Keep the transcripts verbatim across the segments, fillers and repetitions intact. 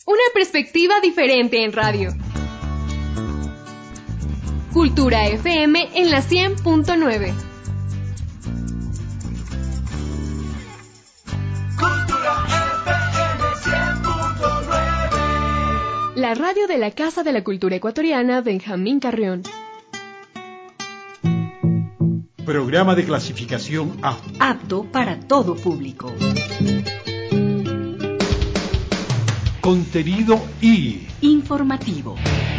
Una perspectiva diferente en radio. Cultura F M en la cien punto nueve. Cultura F M cien punto nueve. La radio de la Casa de la Cultura Ecuatoriana Benjamín Carrión. Programa de clasificación A. Apto para todo público. Contenido I. Informativo.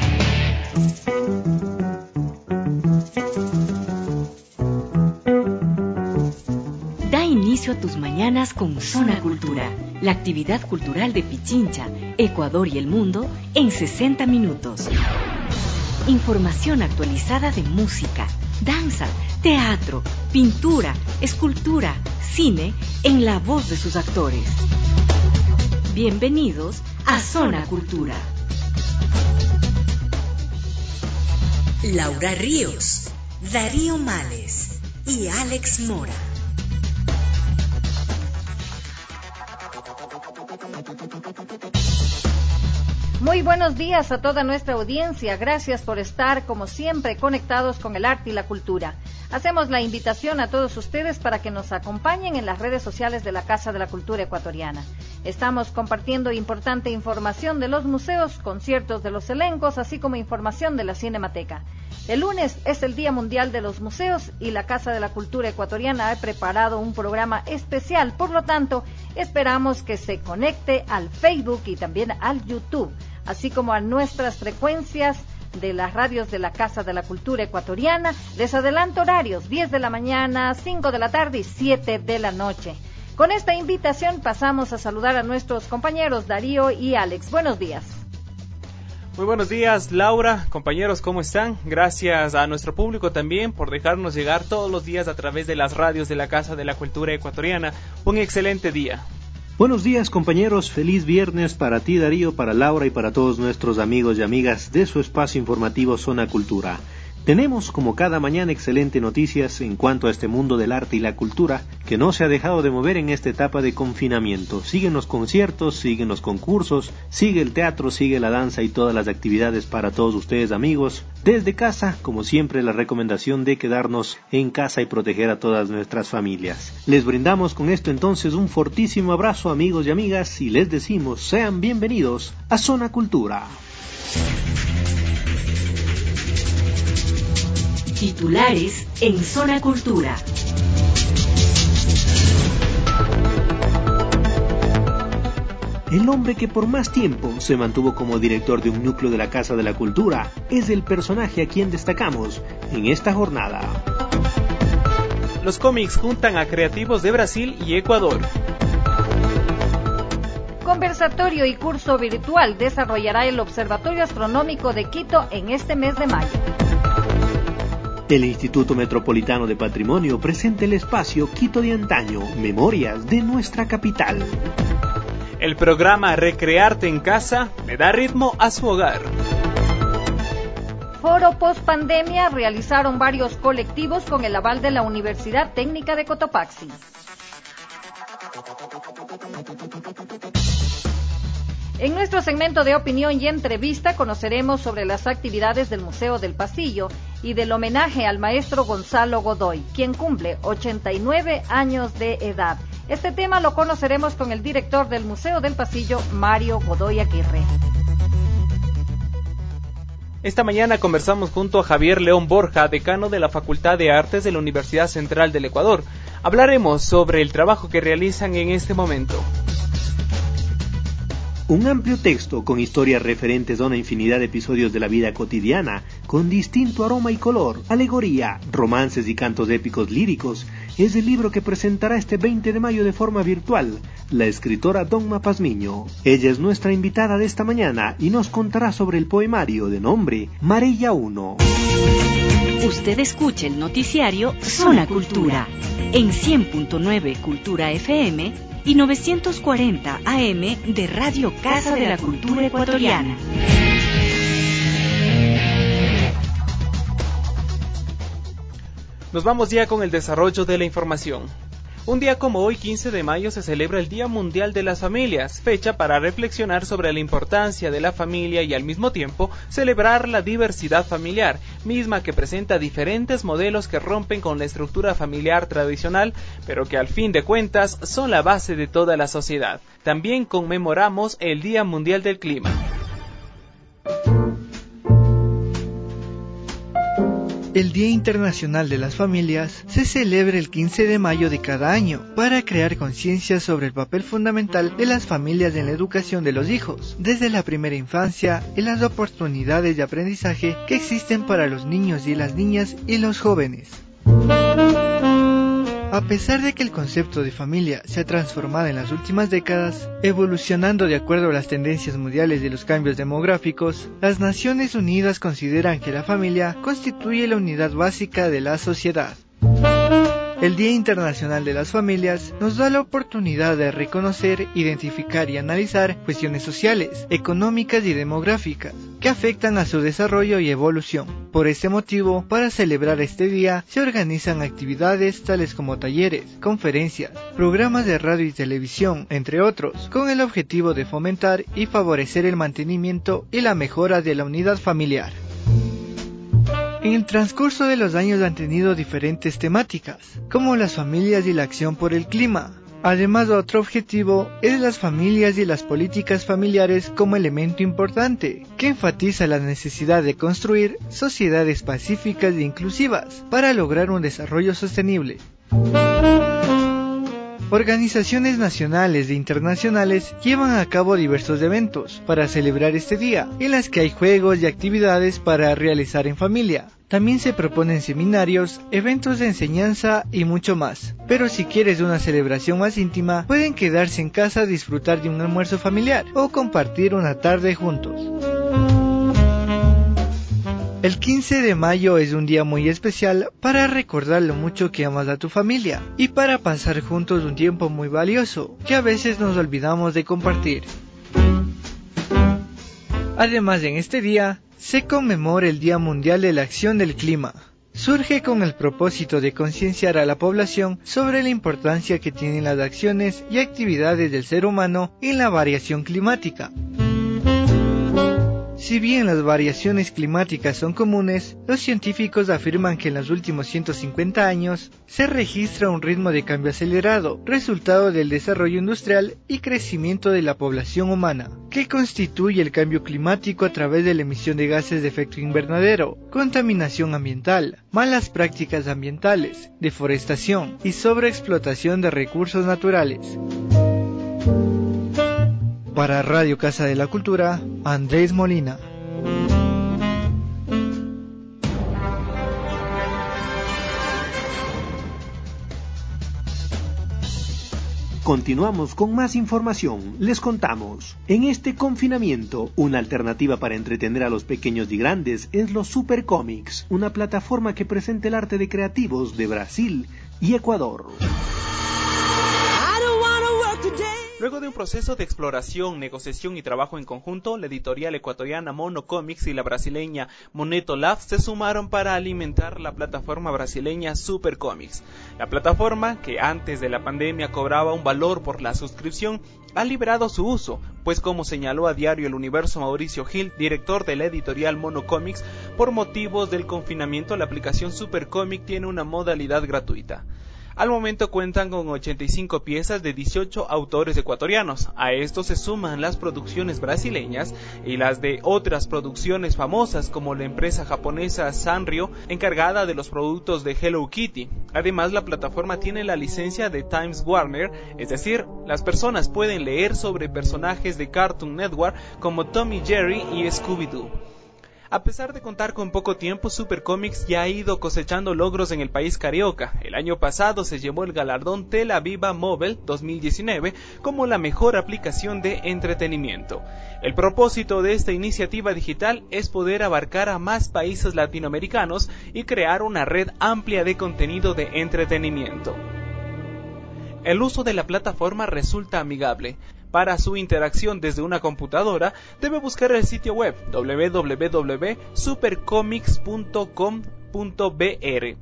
Da inicio a tus mañanas con Zona Cultura, la actividad cultural de Pichincha, Ecuador y el mundo en sesenta minutos. Información actualizada de música, danza, teatro, pintura, escultura, cine, en la voz de sus actores. Bienvenidos a Zona Cultura. Laura Ríos, Darío Males y Alex Mora. Muy buenos días a toda nuestra audiencia. Gracias por estar, como siempre, conectados con el arte y la cultura. Hacemos la invitación a todos ustedes para que nos acompañen en las redes sociales de la Casa de la Cultura Ecuatoriana. Estamos compartiendo importante información de los museos, conciertos de los elencos, así como información de la Cinemateca. El lunes es el Día Mundial de los Museos y la Casa de la Cultura Ecuatoriana ha preparado un programa especial. Por lo tanto, esperamos que se conecte al Facebook y también al YouTube, así como a nuestras frecuencias de las radios de la Casa de la Cultura Ecuatoriana. Les adelanto horarios: diez de la mañana, cinco de la tarde y siete de la noche. Con esta invitación pasamos a saludar a nuestros compañeros Darío y Alex. Buenos días. Muy buenos días, Laura, compañeros, ¿cómo están? Gracias a nuestro público también por dejarnos llegar todos los días a través de las radios de la Casa de la Cultura Ecuatoriana. Un excelente día. Buenos días, compañeros, feliz viernes para ti, Darío, para Laura y para todos nuestros amigos y amigas de su espacio informativo Zona Cultura. Tenemos, como cada mañana, excelentes noticias en cuanto a este mundo del arte y la cultura que no se ha dejado de mover en esta etapa de confinamiento. Siguen los conciertos, siguen los concursos, sigue el teatro, sigue la danza y todas las actividades para todos ustedes, amigos. Desde casa, como siempre, la recomendación de quedarnos en casa y proteger a todas nuestras familias. Les brindamos con esto entonces un fortísimo abrazo, amigos y amigas, y les decimos sean bienvenidos a Zona Cultura. Titulares en Zona Cultura. El hombre que por más tiempo se mantuvo como director de un núcleo de la Casa de la Cultura es el personaje a quien destacamos en esta jornada. Los cómics juntan a creativos de Brasil y Ecuador. Conversatorio y curso virtual desarrollará el Observatorio Astronómico de Quito en este mes de mayo. El Instituto Metropolitano de Patrimonio presenta el espacio Quito de Antaño, Memorias de nuestra capital. El programa Recrearte en Casa le da ritmo a su hogar. Foro post-pandemia realizaron varios colectivos con el aval de la Universidad Técnica de Cotopaxi. En nuestro segmento de opinión y entrevista conoceremos sobre las actividades del Museo del Pasillo y del homenaje al maestro Gonzalo Godoy, quien cumple ochenta y nueve años de edad. Este tema lo conoceremos con el director del Museo del Pasillo, Mario Godoy Aguirre. Esta mañana conversamos junto a Javier León Borja, decano de la Facultad de Artes de la Universidad Central del Ecuador. Hablaremos sobre el trabajo que realizan en este momento. Un amplio texto con historias referentes a una infinidad de episodios de la vida cotidiana, con distinto aroma y color, alegoría, romances y cantos épicos líricos, es el libro que presentará este veinte de mayo de forma virtual la escritora Donma Pazmiño. Ella es nuestra invitada de esta mañana y nos contará sobre el poemario de nombre Marella uno. Usted escucha el noticiario Zona Cultura en cien punto nueve Cultura F M y novecientos cuarenta A M de Radio Casa de la Cultura Ecuatoriana. Nos vamos ya con el desarrollo de la información. Un día como hoy, quince de mayo, se celebra el Día Mundial de las Familias, fecha para reflexionar sobre la importancia de la familia y al mismo tiempo celebrar la diversidad familiar, misma que presenta diferentes modelos que rompen con la estructura familiar tradicional, pero que al fin de cuentas son la base de toda la sociedad. También conmemoramos el Día Mundial del Clima. El Día Internacional de las Familias se celebra el quince de mayo de cada año para crear conciencia sobre el papel fundamental de las familias en la educación de los hijos, desde la primera infancia y las oportunidades de aprendizaje que existen para los niños y las niñas y los jóvenes. A pesar de que el concepto de familia se ha transformado en las últimas décadas, evolucionando de acuerdo a las tendencias mundiales de los cambios demográficos, las Naciones Unidas consideran que la familia constituye la unidad básica de la sociedad. El Día Internacional de las Familias nos da la oportunidad de reconocer, identificar y analizar cuestiones sociales, económicas y demográficas que afectan a su desarrollo y evolución. Por este motivo, para celebrar este día, se organizan actividades tales como talleres, conferencias, programas de radio y televisión, entre otros, con el objetivo de fomentar y favorecer el mantenimiento y la mejora de la unidad familiar. En el transcurso de los años han tenido diferentes temáticas, como las familias y la acción por el clima. Además, otro objetivo es las familias y las políticas familiares como elemento importante, que enfatiza la necesidad de construir sociedades pacíficas e inclusivas para lograr un desarrollo sostenible. Organizaciones nacionales e internacionales llevan a cabo diversos eventos para celebrar este día, en las que hay juegos y actividades para realizar en familia. También se proponen seminarios, eventos de enseñanza y mucho más. Pero si quieres una celebración más íntima, pueden quedarse en casa a disfrutar de un almuerzo familiar o compartir una tarde juntos. El quince de mayo es un día muy especial para recordar lo mucho que amas a tu familia y para pasar juntos un tiempo muy valioso que a veces nos olvidamos de compartir. Además, en este día se conmemora el Día Mundial de la Acción del Clima. Surge con el propósito de concienciar a la población sobre la importancia que tienen las acciones y actividades del ser humano en la variación climática. Si bien las variaciones climáticas son comunes, los científicos afirman que en los últimos ciento cincuenta años se registra un ritmo de cambio acelerado, resultado del desarrollo industrial y crecimiento de la población humana, que constituye el cambio climático a través de la emisión de gases de efecto invernadero, contaminación ambiental, malas prácticas ambientales, deforestación y sobreexplotación de recursos naturales. Para Radio Casa de la Cultura, Andrés Molina. Continuamos con más información. Les contamos, en este confinamiento, una alternativa para entretener a los pequeños y grandes es los Super Comics, una plataforma que presenta el arte de creativos de Brasil y Ecuador. Luego de un proceso de exploración, negociación y trabajo en conjunto, la editorial ecuatoriana Mono Comics y la brasileña Moneto Labs se sumaron para alimentar la plataforma brasileña Super Comics. La plataforma, que antes de la pandemia cobraba un valor por la suscripción, ha liberado su uso, pues como señaló a Diario El Universo Mauricio Gil, director de la editorial Mono Comics, por motivos del confinamiento la aplicación Super Comic tiene una modalidad gratuita. Al momento cuentan con ochenta y cinco piezas de dieciocho autores ecuatorianos. A esto se suman las producciones brasileñas y las de otras producciones famosas como la empresa japonesa Sanrio, encargada de los productos de Hello Kitty. Además, la plataforma tiene la licencia de Times Warner, es decir, las personas pueden leer sobre personajes de Cartoon Network como Tom y Jerry y Scooby-Doo. A pesar de contar con poco tiempo, Super Comics ya ha ido cosechando logros en el país carioca. El año pasado se llevó el galardón Tel Aviva Mobile dos mil diecinueve como la mejor aplicación de entretenimiento. El propósito de esta iniciativa digital es poder abarcar a más países latinoamericanos y crear una red amplia de contenido de entretenimiento. El uso de la plataforma resulta amigable. Para su interacción desde una computadora, debe buscar el sitio web doble u doble u doble u punto super comics punto com punto b r.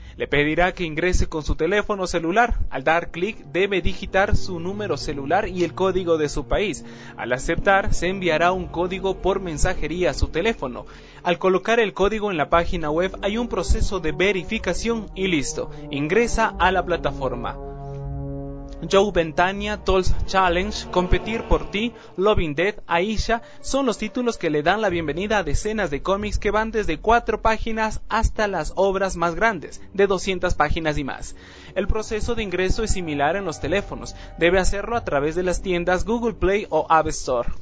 Le pedirá que ingrese con su teléfono celular. Al dar clic debe digitar su número celular y el código de su país. Al aceptar, se enviará un código por mensajería a su teléfono. Al colocar el código en la página web hay un proceso de verificación y listo, ingresa a la plataforma. Joe Ventania, Tolls Challenge, Competir por ti, Loving Dead, Aisha son los títulos que le dan la bienvenida a decenas de cómics que van desde cuatro páginas hasta las obras más grandes, de doscientas páginas y más. El proceso de ingreso es similar en los teléfonos, debe hacerlo a través de las tiendas Google Play o App Store.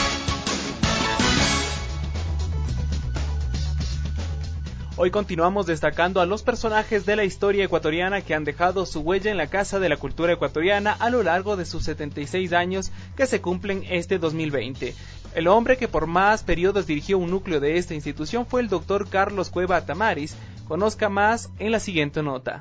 Hoy continuamos destacando a los personajes de la historia ecuatoriana que han dejado su huella en la Casa de la Cultura Ecuatoriana a lo largo de sus setenta y seis años que se cumplen este dos mil veinte. El hombre que por más periodos dirigió un núcleo de esta institución fue el doctor Carlos Cueva Tamaris. Conozca más en la siguiente nota.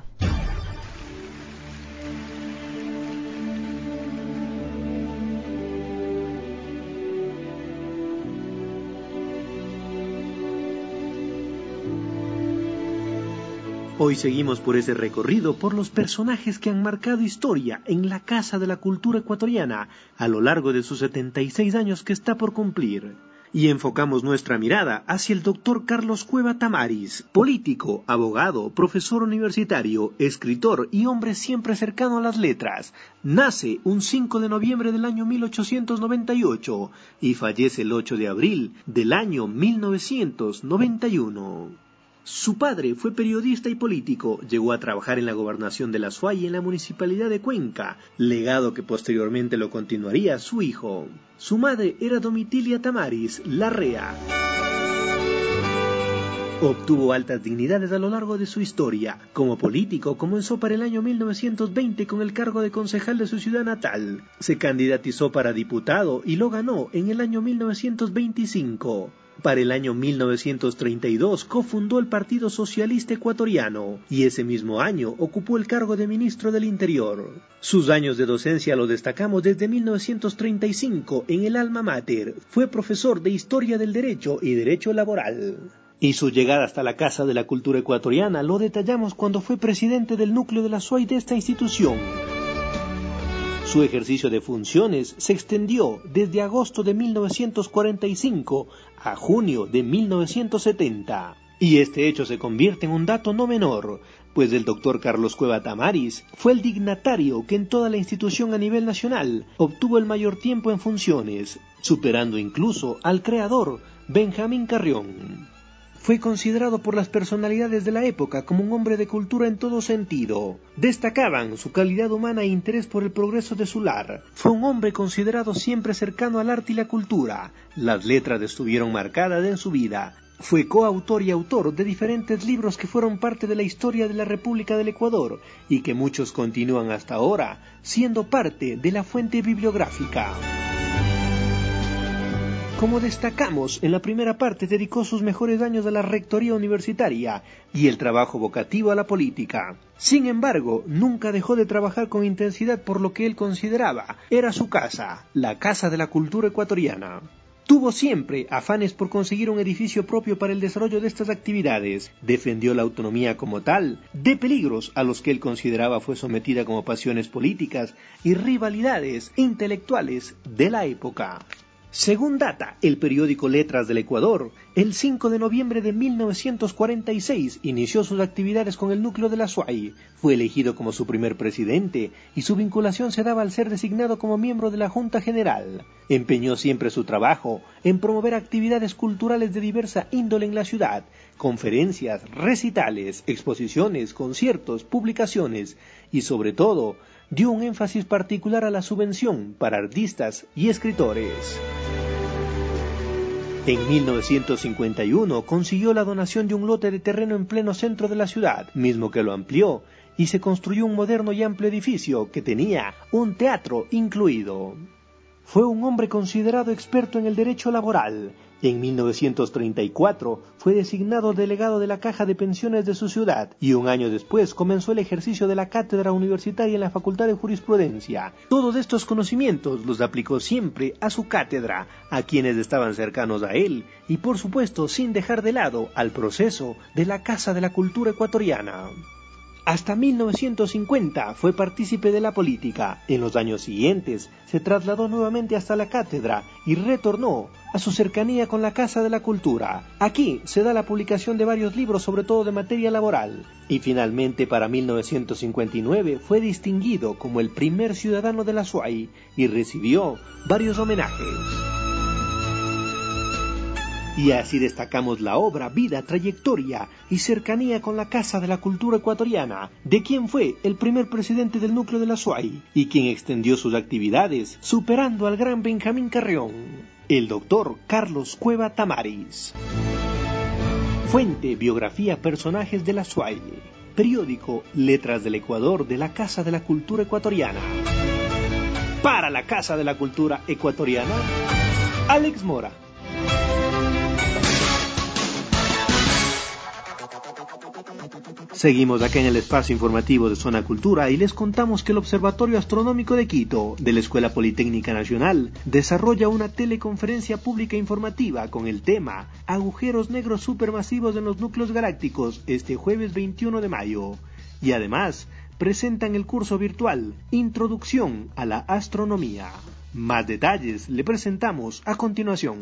Hoy seguimos por ese recorrido por los personajes que han marcado historia en la Casa de la Cultura Ecuatoriana a lo largo de sus setenta y seis años que está por cumplir. Y enfocamos nuestra mirada hacia el doctor Carlos Cueva Tamaris, político, abogado, profesor universitario, escritor y hombre siempre cercano a las letras. Nace un cinco de noviembre del año mil ochocientos noventa y ocho y fallece el ocho de abril del año mil novecientos noventa y uno. Su padre fue periodista y político, llegó a trabajar en la gobernación de la Azuay y en la municipalidad de Cuenca, legado que posteriormente lo continuaría su hijo. Su madre era Domitilia Tamaris Larrea. Obtuvo altas dignidades a lo largo de su historia. Como político, comenzó para el año mil novecientos veinte con el cargo de concejal de su ciudad natal. Se candidatizó para diputado y lo ganó en el año mil novecientos veinticinco. Para el año mil novecientos treinta y dos cofundó el Partido Socialista Ecuatoriano y ese mismo año ocupó el cargo de ministro del Interior. Sus años de docencia lo destacamos desde mil novecientos treinta y cinco en el Alma Mater. Fue profesor de Historia del Derecho y Derecho Laboral. Y su llegada hasta la Casa de la Cultura Ecuatoriana lo detallamos cuando fue presidente del núcleo de la Azuay de esta institución. Su ejercicio de funciones se extendió desde agosto de mil novecientos cuarenta y cinco a junio de mil novecientos setenta. Y este hecho se convierte en un dato no menor, pues el doctor Carlos Cueva Tamaris fue el dignatario que en toda la institución a nivel nacional obtuvo el mayor tiempo en funciones, superando incluso al creador, Benjamín Carrión. Fue considerado por las personalidades de la época como un hombre de cultura en todo sentido. Destacaban su calidad humana e interés por el progreso de su lar. Fue un hombre considerado siempre cercano al arte y la cultura. Las letras estuvieron marcadas en su vida. Fue coautor y autor de diferentes libros que fueron parte de la historia de la República del Ecuador y que muchos continúan hasta ahora, siendo parte de la fuente bibliográfica. Como destacamos, en la primera parte dedicó sus mejores años a la rectoría universitaria y el trabajo vocativo a la política. Sin embargo, nunca dejó de trabajar con intensidad por lo que él consideraba era su casa, la Casa de la Cultura Ecuatoriana. Tuvo siempre afanes por conseguir un edificio propio para el desarrollo de estas actividades. Defendió la autonomía como tal, de peligros a los que él consideraba fue sometida como pasiones políticas y rivalidades intelectuales de la época. Según data el periódico Letras del Ecuador, el cinco de noviembre de mil novecientos cuarenta y seis inició sus actividades con el núcleo de la Azuay. Fue elegido como su primer presidente y su vinculación se daba al ser designado como miembro de la Junta General. Empeñó siempre su trabajo en promover actividades culturales de diversa índole en la ciudad, conferencias, recitales, exposiciones, conciertos, publicaciones y sobre todo dio un énfasis particular a la subvención para artistas y escritores. En mil novecientos cincuenta y uno consiguió la donación de un lote de terreno en pleno centro de la ciudad, mismo que lo amplió, y se construyó un moderno y amplio edificio que tenía un teatro incluido. Fue un hombre considerado experto en el derecho laboral. En mil novecientos treinta y cuatro fue designado delegado de la Caja de Pensiones de su ciudad y un año después comenzó el ejercicio de la cátedra universitaria en la Facultad de Jurisprudencia. Todos estos conocimientos los aplicó siempre a su cátedra, a quienes estaban cercanos a él y por supuesto sin dejar de lado al proceso de la Casa de la Cultura Ecuatoriana. Hasta mil novecientos cincuenta fue partícipe de la política. En los años siguientes se trasladó nuevamente hasta la cátedra y retornó a su cercanía con la Casa de la Cultura. Aquí se da la publicación de varios libros, sobre todo de materia laboral. Y finalmente, para mil novecientos cincuenta y nueve, fue distinguido como el primer ciudadano de la S U A Y y recibió varios homenajes. Y así destacamos la obra, vida, trayectoria y cercanía con la Casa de la Cultura Ecuatoriana, de quien fue el primer presidente del núcleo de la S U A Y y quien extendió sus actividades superando al gran Benjamín Carrión, el doctor Carlos Cueva Tamaris. Fuente, biografía, personajes de la S U A Y. Periódico, Letras del Ecuador de la Casa de la Cultura Ecuatoriana. Para la Casa de la Cultura Ecuatoriana, Alex Mora. Seguimos acá en el espacio informativo de Zona Cultura y les contamos que el Observatorio Astronómico de Quito, de la Escuela Politécnica Nacional, desarrolla una teleconferencia pública informativa con el tema Agujeros negros supermasivos en los núcleos galácticos este jueves veintiuno de mayo. Y además, presentan el curso virtual Introducción a la Astronomía. Más detalles le presentamos a continuación.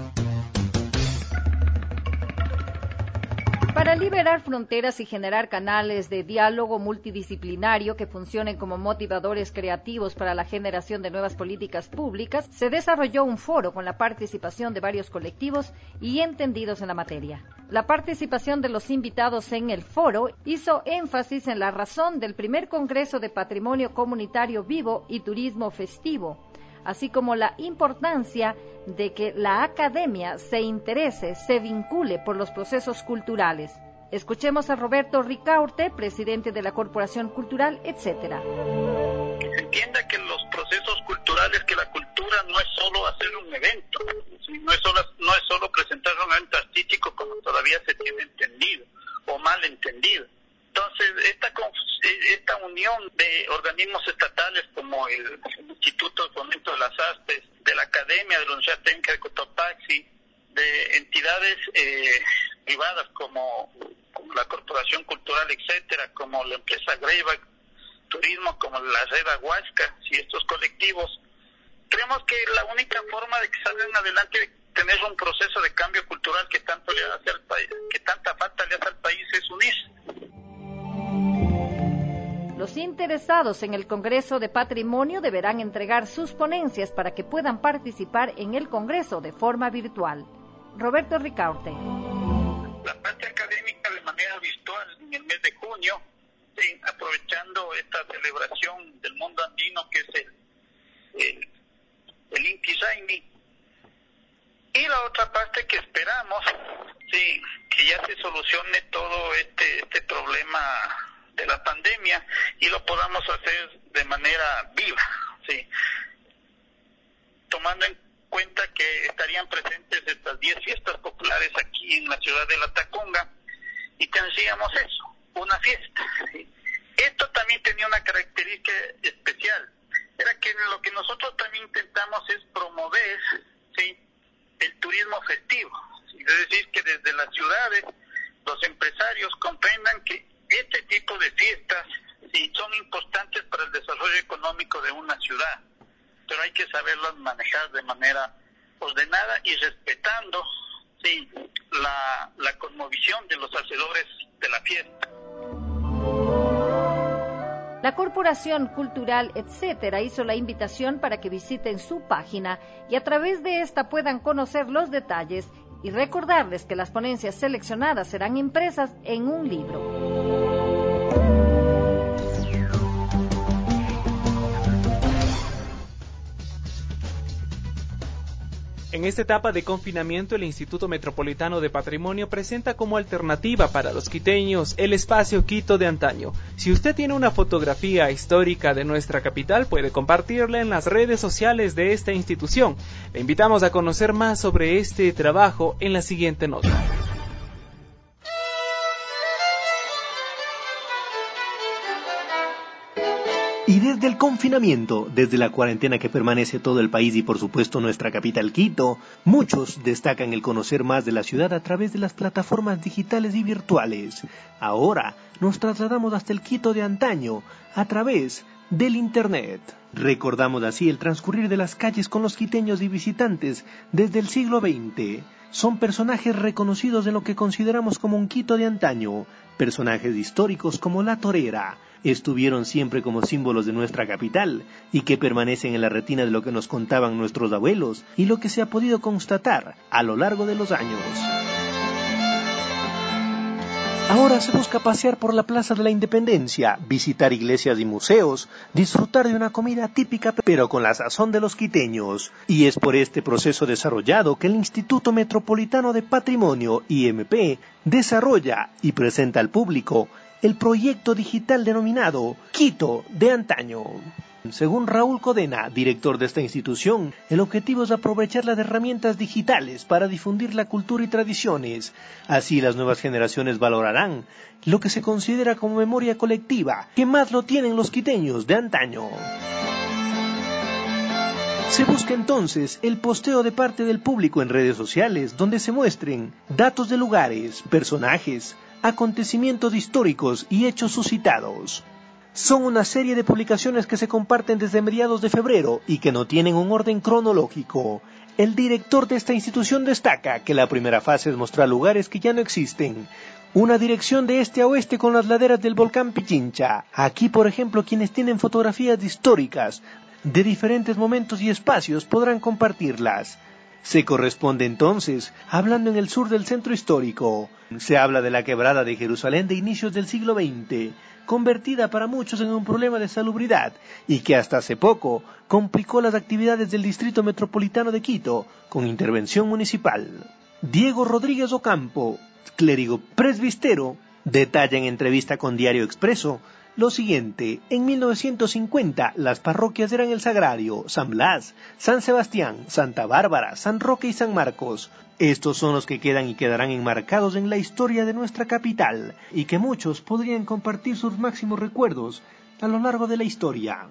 Para liberar fronteras y generar canales de diálogo multidisciplinario que funcionen como motivadores creativos para la generación de nuevas políticas públicas, se desarrolló un foro con la participación de varios colectivos y entendidos en la materia. La participación de los invitados en el foro hizo énfasis en la razón del primer Congreso de Patrimonio Comunitario Vivo y Turismo Festivo, así como la importancia de que la academia se interese, se vincule por los procesos culturales. Escuchemos a Roberto Ricaurte, presidente de la Corporación Cultural, etcétera. Que se entienda que los procesos culturales, que la cultura no es solo hacer un evento, no es solo, no es solo presentar un evento artístico como todavía se tiene entendido o mal entendido. Entonces, esta, esta unión de organismos estatales como el Instituto de Fomento de las Artes, de la Academia de la Universidad Técnica de Cotopaxi, de entidades eh, privadas como, como la Corporación Cultural, etcétera, como la empresa Greyback Turismo, como la Red Aguasca y estos colectivos, creemos que la única forma de que salgan adelante de tener un proceso de cambio cultural que tanto le hace al país, que tanta falta le hace al país, es unirse. Los interesados en el Congreso de Patrimonio deberán entregar sus ponencias para que puedan participar en el Congreso de forma virtual. Roberto Ricaurte. La parte académica de manera virtual en el mes de junio, sí, aprovechando esta celebración del mundo andino que es el, el, el Inti Raymi. Y la otra parte que esperamos, sí, que ya se solucione todo este, este problema de la pandemia y lo podamos hacer de manera viva, sí, tomando en cuenta que estarían presentes estas diez fiestas populares aquí en la ciudad de La Tacunga y tendríamos eso, una fiesta, ¿sí? Esto también tenía una característica especial, era que lo que nosotros también intentamos es promover, ¿sí?, el turismo festivo, ¿sí? Es decir, que desde las ciudades los empresarios comprendan que este tipo de fiestas sí son importantes para el desarrollo económico de una ciudad, pero hay que saberlas manejar de manera ordenada y respetando, sí, la, la cosmovisión de los hacedores de la fiesta. La Corporación Cultural, etcétera, hizo la invitación para que visiten su página y a través de esta puedan conocer los detalles y recordarles que las ponencias seleccionadas serán impresas en un libro. En esta etapa de confinamiento, el Instituto Metropolitano de Patrimonio presenta como alternativa para los quiteños el espacio Quito de antaño. Si usted tiene una fotografía histórica de nuestra capital, puede compartirla en las redes sociales de esta institución. Le invitamos a conocer más sobre este trabajo en la siguiente nota. Y desde el confinamiento, desde la cuarentena que permanece todo el país y por supuesto nuestra capital Quito, muchos destacan el conocer más de la ciudad a través de las plataformas digitales y virtuales. Ahora nos trasladamos hasta el Quito de antaño a través del Internet. Recordamos así el transcurrir de las calles con los quiteños y visitantes desde el siglo veinte. Son personajes reconocidos en lo que consideramos como un Quito de antaño, personajes históricos como la torera. Estuvieron siempre como símbolos de nuestra capital y que permanecen en la retina de lo que nos contaban nuestros abuelos y lo que se ha podido constatar a lo largo de los años. Ahora se busca pasear por la Plaza de la Independencia, visitar iglesias y museos, disfrutar de una comida típica pero con la sazón de los quiteños. Y es por este proceso desarrollado que el Instituto Metropolitano de Patrimonio, I M P, desarrolla y presenta al público el proyecto digital denominado Quito de Antaño. Según Raúl Codena, director de esta institución, el objetivo es aprovechar las herramientas digitales para difundir la cultura y tradiciones. Así las nuevas generaciones valorarán lo que se considera como memoria colectiva, que más lo tienen los quiteños de antaño. Se busca entonces el posteo de parte del público en redes sociales donde se muestren datos de lugares, personajes, acontecimientos históricos y hechos suscitados. Son una serie de publicaciones que se comparten desde mediados de febrero y que no tienen un orden cronológico. El director de esta institución destaca que la primera fase es mostrar lugares que ya no existen. Una dirección de este a oeste con las laderas del volcán Pichincha. Aquí, por ejemplo, quienes tienen fotografías históricas de diferentes momentos y espacios podrán compartirlas. Se corresponde entonces, hablando en el sur del centro histórico. Se habla de la quebrada de Jerusalén de inicios del siglo veinte, convertida para muchos en un problema de salubridad y que hasta hace poco complicó las actividades del Distrito Metropolitano de Quito con intervención municipal. Diego Rodríguez Ocampo, clérigo presbítero, detalla en entrevista con Diario Expreso lo siguiente: en mil novecientos cincuenta las parroquias eran el Sagrario, San Blas, San Sebastián, Santa Bárbara, San Roque y San Marcos. Estos son los que quedan y quedarán enmarcados en la historia de nuestra capital y que muchos podrían compartir sus máximos recuerdos a lo largo de la historia.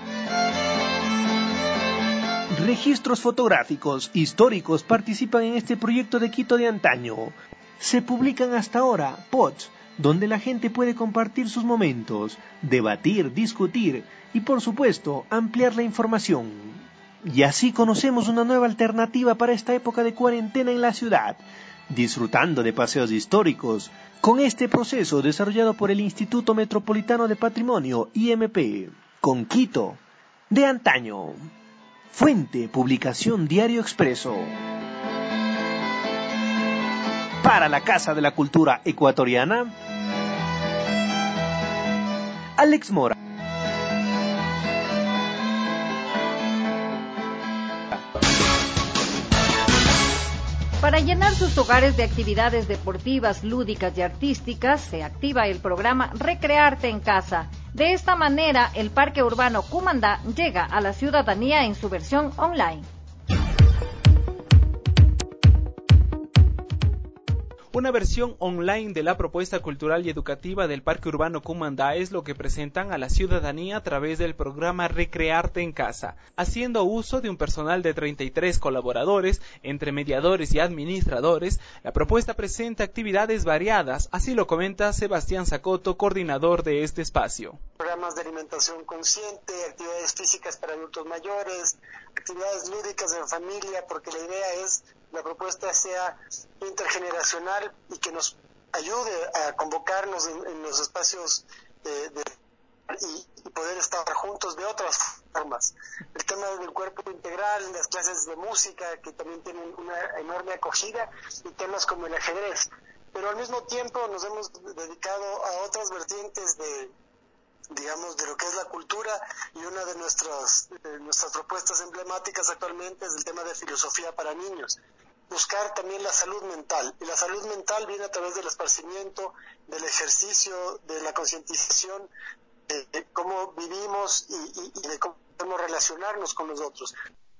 Registros fotográficos históricos participan en este proyecto de Quito de antaño. Se publican hasta ahora posts donde la gente puede compartir sus momentos, debatir, discutir y, por supuesto, ampliar la información. Y así conocemos una nueva alternativa para esta época de cuarentena en la ciudad, disfrutando de paseos históricos, con este proceso desarrollado por el Instituto Metropolitano de Patrimonio, I M P, con Quito de antaño. Fuente, publicación Diario Expreso. Para la Casa de la Cultura Ecuatoriana, Alex Mora. Para llenar sus hogares de actividades deportivas, lúdicas y artísticas, se activa el programa Recrearte en Casa. De esta manera, el Parque Urbano Cumandá llega a la ciudadanía en su versión online. Una versión online de la propuesta cultural y educativa del Parque Urbano Cumandá es lo que presentan a la ciudadanía a través del programa Recrearte en Casa, haciendo uso de un personal de treinta y tres colaboradores, entre mediadores y administradores. La propuesta presenta actividades variadas, así lo comenta Sebastián Zacoto, coordinador de este espacio. Programas de alimentación consciente, actividades físicas para adultos mayores, actividades lúdicas en familia, porque la idea es la propuesta sea intergeneracional y que nos ayude a convocarnos en, en los espacios de, de, y, y poder estar juntos de otras formas. El tema del cuerpo integral, las clases de música que también tienen una enorme acogida y temas como el ajedrez. Pero al mismo tiempo nos hemos dedicado a otras vertientes de digamos, de lo que es la cultura, y una de nuestras, eh, nuestras propuestas emblemáticas actualmente es el tema de filosofía para niños. Buscar también la salud mental, y la salud mental viene a través del esparcimiento, del ejercicio, de la concientización, de, de cómo vivimos y, y, y de cómo podemos relacionarnos con los otros.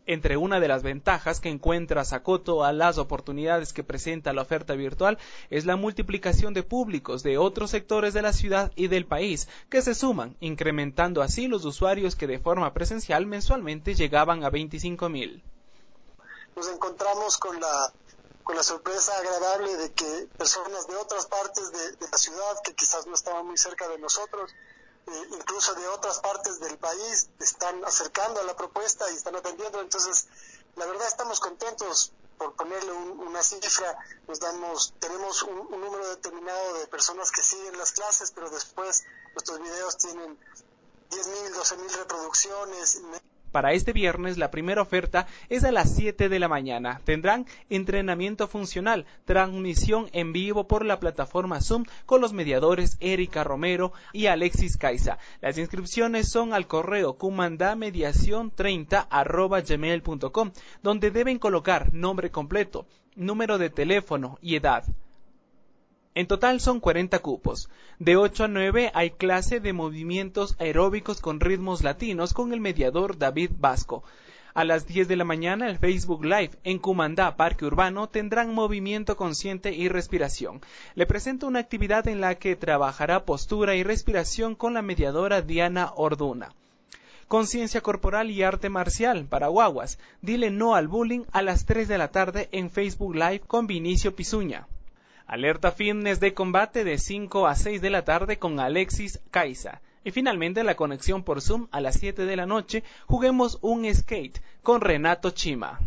Entre una de las ventajas que encuentra Sacoto a las oportunidades que presenta la oferta virtual es la multiplicación de públicos de otros sectores de la ciudad y del país que se suman, incrementando así los usuarios que de forma presencial mensualmente llegaban a veinticinco mil. Nos encontramos con la, con la sorpresa agradable de que personas de otras partes de, de la ciudad, que quizás no estaban muy cerca de nosotros, Eh, incluso de otras partes del país, están acercando a la propuesta y están atendiendo. Entonces, la verdad estamos contentos. Por ponerle un, una cifra, nos damos, tenemos un, un número determinado de personas que siguen las clases, pero después nuestros videos tienen diez mil, doce mil reproducciones. Para este viernes la primera oferta es a las siete de la mañana. Tendrán entrenamiento funcional, transmisión en vivo por la plataforma Zoom con los mediadores Erika Romero y Alexis Caiza. Las inscripciones son al correo cumandamediacion treinta arroba gmail punto com, donde deben colocar nombre completo, número de teléfono y edad. En total son cuarenta cupos. De ocho a nueve hay clase de movimientos aeróbicos con ritmos latinos con el mediador David Vasco. A las diez de la mañana el Facebook Live en Cumandá Parque Urbano tendrán movimiento consciente y respiración. Le presento una actividad en la que trabajará postura y respiración con la mediadora Diana Orduna. Conciencia corporal y arte marcial para guaguas. Dile no al bullying a las tres de la tarde en Facebook Live con Vinicio Pizuña. Alerta fitness de combate de cinco a seis de la tarde con Alexis Caiza. Y finalmente la conexión por Zoom a las siete de la noche, juguemos un skate con Renato Chima.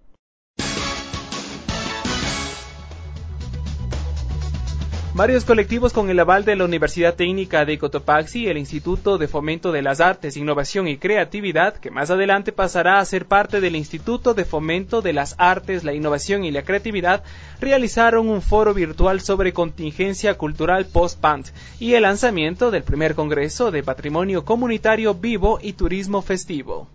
Varios colectivos con el aval de la Universidad Técnica de Cotopaxi y el Instituto de Fomento de las Artes, Innovación y Creatividad, que más adelante pasará a ser parte del Instituto de Fomento de las Artes, la Innovación y la Creatividad, realizaron un foro virtual sobre contingencia cultural post-punk y el lanzamiento del primer Congreso de Patrimonio Comunitario Vivo y Turismo Festivo.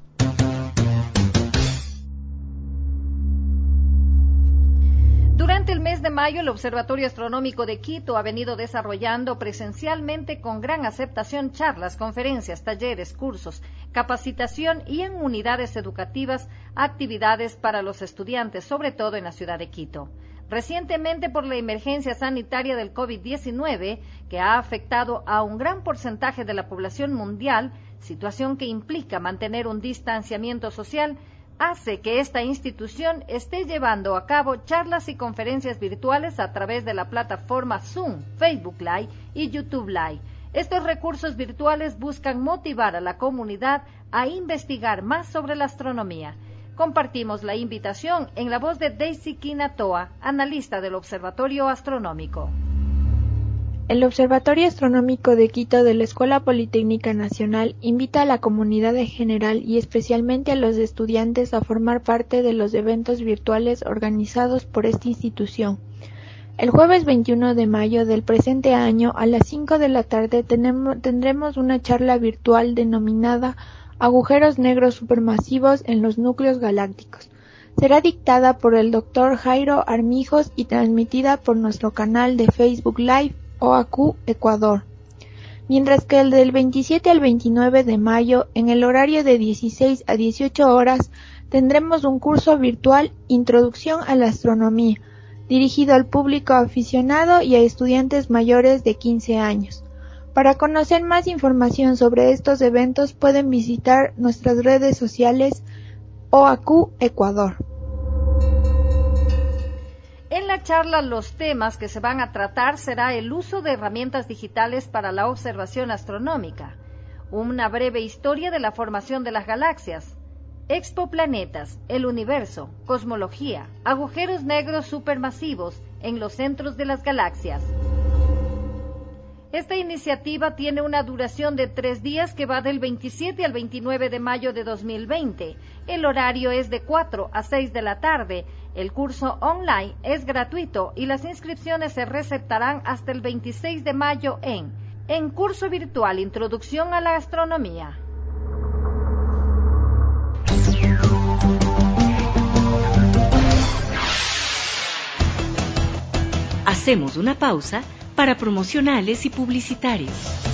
Durante el mes de mayo, el Observatorio Astronómico de Quito ha venido desarrollando presencialmente con gran aceptación charlas, conferencias, talleres, cursos, capacitación y en unidades educativas actividades para los estudiantes, sobre todo en la ciudad de Quito. Recientemente, por la emergencia sanitaria del COVID diecinueve, que ha afectado a un gran porcentaje de la población mundial, situación que implica mantener un distanciamiento social, hace que esta institución esté llevando a cabo charlas y conferencias virtuales a través de la plataforma Zoom, Facebook Live y YouTube Live. Estos recursos virtuales buscan motivar a la comunidad a investigar más sobre la astronomía. Compartimos la invitación en la voz de Daisy Quinatoa, analista del Observatorio Astronómico. El Observatorio Astronómico de Quito de la Escuela Politécnica Nacional invita a la comunidad en general y especialmente a los estudiantes a formar parte de los eventos virtuales organizados por esta institución. El jueves veintiuno de mayo del presente año a las cinco de la tarde tenemos, tendremos una charla virtual denominada Agujeros negros supermasivos en los núcleos galácticos. Será dictada por el doctor Jairo Armijos y transmitida por nuestro canal de Facebook Live O A Q Ecuador, mientras que el del veintisiete al veintinueve de mayo, en el horario de dieciséis a dieciocho horas, tendremos un curso virtual Introducción a la Astronomía, dirigido al público aficionado y a estudiantes mayores de quince años. Para conocer más información sobre estos eventos pueden visitar nuestras redes sociales O A Q Ecuador. En la charla, los temas que se van a tratar será el uso de herramientas digitales para la observación astronómica, una breve historia de la formación de las galaxias, exoplanetas, el universo, cosmología, agujeros negros supermasivos en los centros de las galaxias. Esta iniciativa tiene una duración de tres días que va del veintisiete al veintinueve de mayo de dos mil veinte. El horario es de cuatro a seis de la tarde. El curso online es gratuito y las inscripciones se receptarán hasta el veintiséis de mayo en En Curso Virtual Introducción a la Astronomía. Hacemos una pausa para promocionales y publicitarios.